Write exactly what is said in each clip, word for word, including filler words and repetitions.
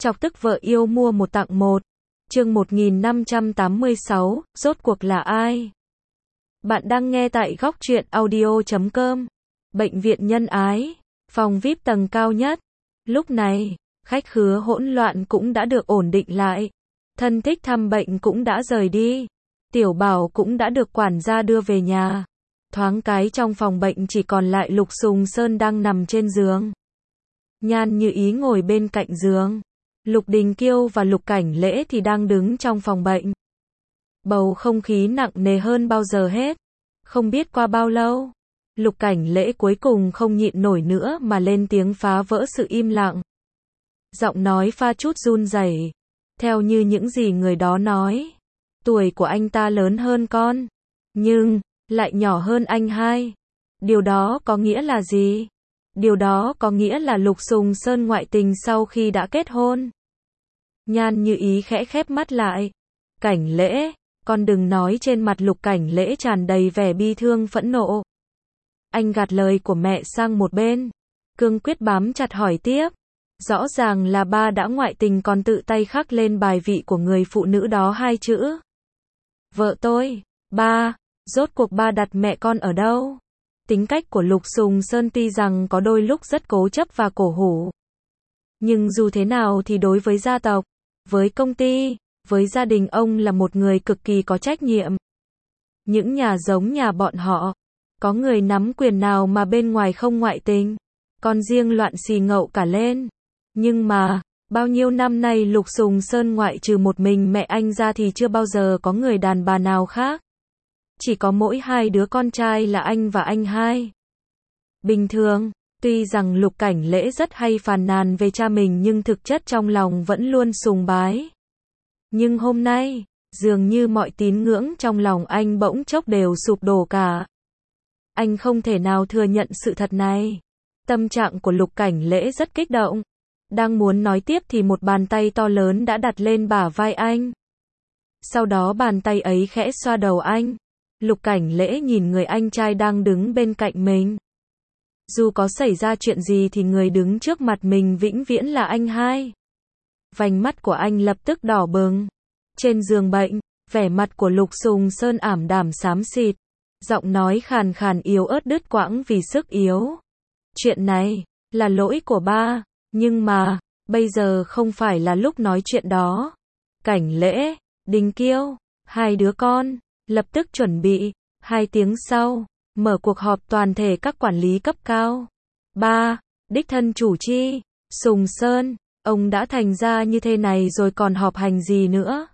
Chọc tức vợ yêu mua một tặng một. Chương một nghìn năm trăm tám mươi sáu, rốt cuộc là ai? Bạn đang nghe tại góc truyện audio chấm com. Bệnh viện nhân ái, phòng vi ai pi tầng cao nhất. Lúc này, khách khứa hỗn loạn cũng đã được ổn định lại. Thân thích thăm bệnh cũng đã rời đi. Tiểu Bảo cũng đã được quản gia đưa về nhà. Thoáng cái trong phòng bệnh chỉ còn lại Lục Sùng Sơn đang nằm trên giường. Nhan Như Ý ngồi bên cạnh giường. Lục Đình Kiêu và Lục Cảnh Lễ thì đang đứng trong phòng bệnh. Bầu không khí nặng nề hơn bao giờ hết. Không biết qua bao lâu, Lục Cảnh Lễ cuối cùng không nhịn nổi nữa mà lên tiếng phá vỡ sự im lặng. Giọng nói pha chút run rẩy, theo như những gì người đó nói. Tuổi của anh ta lớn hơn con, nhưng lại nhỏ hơn anh hai. Điều đó có nghĩa là gì? Điều đó có nghĩa là Lục Sùng Sơn ngoại tình sau khi đã kết hôn. Nhan Như Ý khẽ khép mắt lại. Cảnh Lễ, con đừng nói. Trên mặt Lục Cảnh Lễ tràn đầy vẻ bi thương phẫn nộ. Anh gạt lời của mẹ sang một bên, cương quyết bám chặt hỏi tiếp. Rõ ràng là ba đã ngoại tình còn tự tay khắc lên bài vị của người phụ nữ đó hai chữ. Vợ tôi. Ba, rốt cuộc ba đặt mẹ con ở đâu? Tính cách của Lục Sùng Sơn tuy rằng có đôi lúc rất cố chấp và cổ hủ, nhưng dù thế nào thì đối với gia tộc, với công ty, với gia đình ông là một người cực kỳ có trách nhiệm. Những nhà giống nhà bọn họ, có người nắm quyền nào mà bên ngoài không ngoại tình, còn riêng loạn xì ngậu cả lên. Nhưng mà, bao nhiêu năm nay Lục Sùng Sơn ngoại trừ một mình mẹ anh ra thì chưa bao giờ có người đàn bà nào khác. Chỉ có mỗi hai đứa con trai là anh và anh hai. Bình thường, tuy rằng Lục Cảnh Lễ rất hay phàn nàn về cha mình nhưng thực chất trong lòng vẫn luôn sùng bái. Nhưng hôm nay, dường như mọi tín ngưỡng trong lòng anh bỗng chốc đều sụp đổ cả. Anh không thể nào thừa nhận sự thật này. Tâm trạng của Lục Cảnh Lễ rất kích động. Đang muốn nói tiếp thì một bàn tay to lớn đã đặt lên bả vai anh. Sau đó bàn tay ấy khẽ xoa đầu anh. Lục Cảnh Lễ nhìn người anh trai đang đứng bên cạnh mình. Dù có xảy ra chuyện gì thì người đứng trước mặt mình vĩnh viễn là anh hai. Vành mắt của anh lập tức đỏ bừng. Trên giường bệnh, vẻ mặt của Lục Sùng Sơn ảm đạm xám xịt. Giọng nói khàn khàn yếu ớt đứt quãng vì sức yếu. Chuyện này, là lỗi của ba, nhưng mà, bây giờ không phải là lúc nói chuyện đó. Cảnh Lễ, Đình Kiêu, hai đứa con, lập tức chuẩn bị. Hai tiếng sau, mở cuộc họp toàn thể các quản lý cấp cao. Ba, đích thân chủ chi, Sùng Sơn, ông đã thành ra như thế này rồi còn họp hành gì nữa.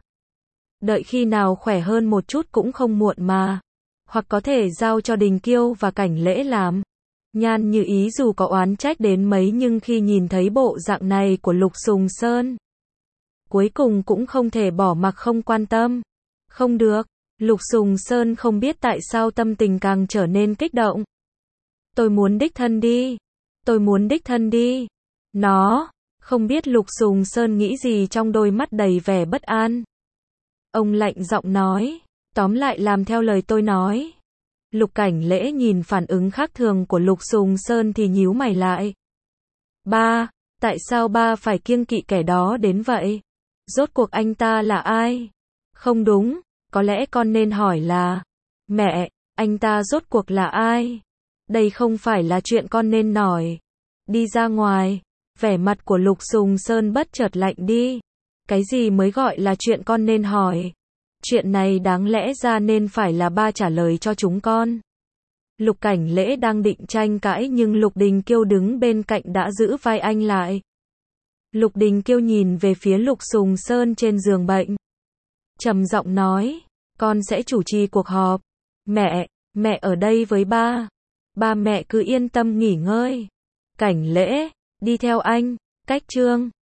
Đợi khi nào khỏe hơn một chút cũng không muộn mà. Hoặc có thể giao cho Đình Kiêu và Cảnh Lễ làm. Nhan Như Ý dù có oán trách đến mấy nhưng khi nhìn thấy bộ dạng này của Lục Sùng Sơn, cuối cùng cũng không thể bỏ mặc không quan tâm. Không được. Lục Sùng Sơn không biết tại sao tâm tình càng trở nên kích động. Tôi muốn đích thân đi. Tôi muốn đích thân đi. Nó, không biết Lục Sùng Sơn nghĩ gì trong đôi mắt đầy vẻ bất an. Ông lạnh giọng nói, tóm lại làm theo lời tôi nói. Lục Cảnh Lễ nhìn phản ứng khác thường của Lục Sùng Sơn thì nhíu mày lại. Ba, tại sao ba phải kiêng kỵ kẻ đó đến vậy? Rốt cuộc anh ta là ai? Không đúng. Có lẽ con nên hỏi là, mẹ, anh ta rốt cuộc là ai? Đây không phải là chuyện con nên nói. Đi ra ngoài. Vẻ mặt của Lục Sùng Sơn bất chợt lạnh đi. Cái gì mới gọi là chuyện con nên hỏi? Chuyện này đáng lẽ ra nên phải là ba trả lời cho chúng con. Lục Cảnh Lễ đang định tranh cãi nhưng Lục Đình Kiêu đứng bên cạnh đã giữ vai anh lại. Lục Đình Kiêu nhìn về phía Lục Sùng Sơn trên giường bệnh, trầm giọng nói, con sẽ chủ trì cuộc họp. Mẹ, mẹ ở đây với ba. Ba mẹ cứ yên tâm nghỉ ngơi. Cảnh Lễ, đi theo anh. Cách chương